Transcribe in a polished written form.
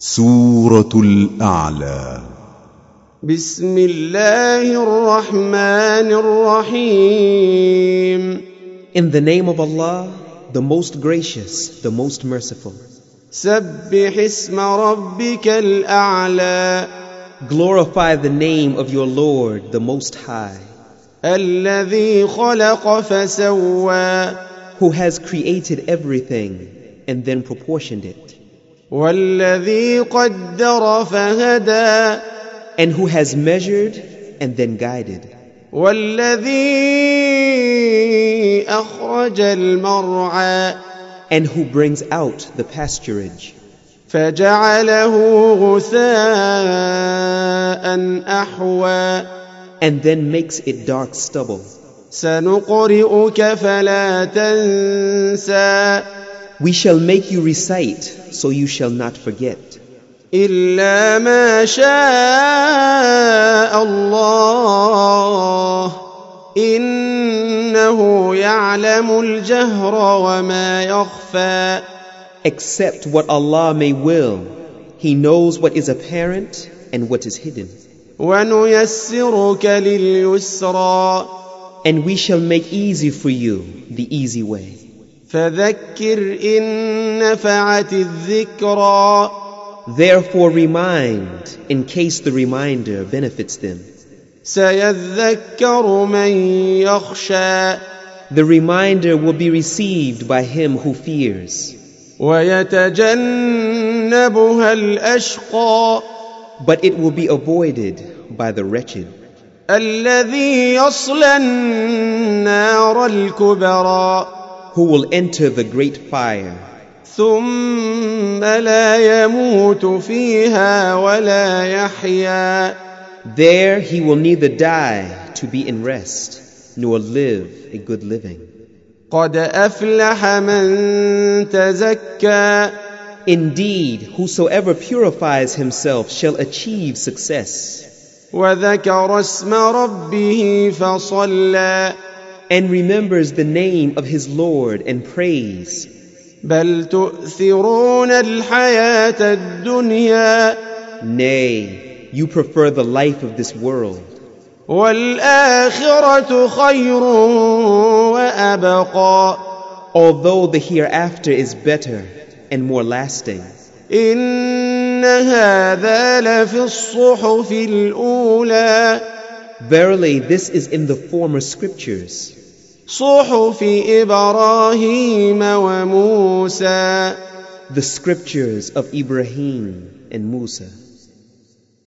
سورة الأعلى. بسم الله الرحمن الرحيم. In the name of Allah, the most gracious, the most merciful. سبح اسم ربك الأعلى. Glorify the name of your Lord, the most high. الذي خلق فسوى. Who has created everything and then proportioned it. والذي قدر فهدى. And who has measured and then guided. والذي أخرج المرعى. And who brings out the pasturage. فجعله غثاء أحوى. And then makes it dark stubble. سنقرئك فلا تنسى. We shall make you recite, so you shall not forget. إلا ما شاء الله إنه يعلم الجهر وما يخفى. Except what Allah may will. He knows what is apparent and what is hidden. ونيسرك لليسرى. And we shall make easy for you the easy way. فذكر إن نفعت الذكرى. Therefore remind, in case the reminder benefits them. سيذكر من يخشى. The reminder will be received by him who fears. ويتجنبها الأشقى. But it will be avoided by the wretched. الذي يصلى النار الكبرى. Who will enter the great fire. ثم لا يموت فيها ولا يحيا. There he will neither die to be in rest, nor live a good living. قد أفلح من تزكى. Indeed, whosoever purifies himself shall achieve success. وذكر اسم ربه فصلى. And remembers the name of his Lord and prays. بل تؤثرون الحياة الدنيا. Nay, you prefer the life of this world. والآخرة خير وأبقى. Although the hereafter is better and more lasting. إن هذا لفي الصحف الأولى. Verily, this is in the former scriptures. صحف إبراهيم وموسى. The scriptures of Ibrahim and Musa.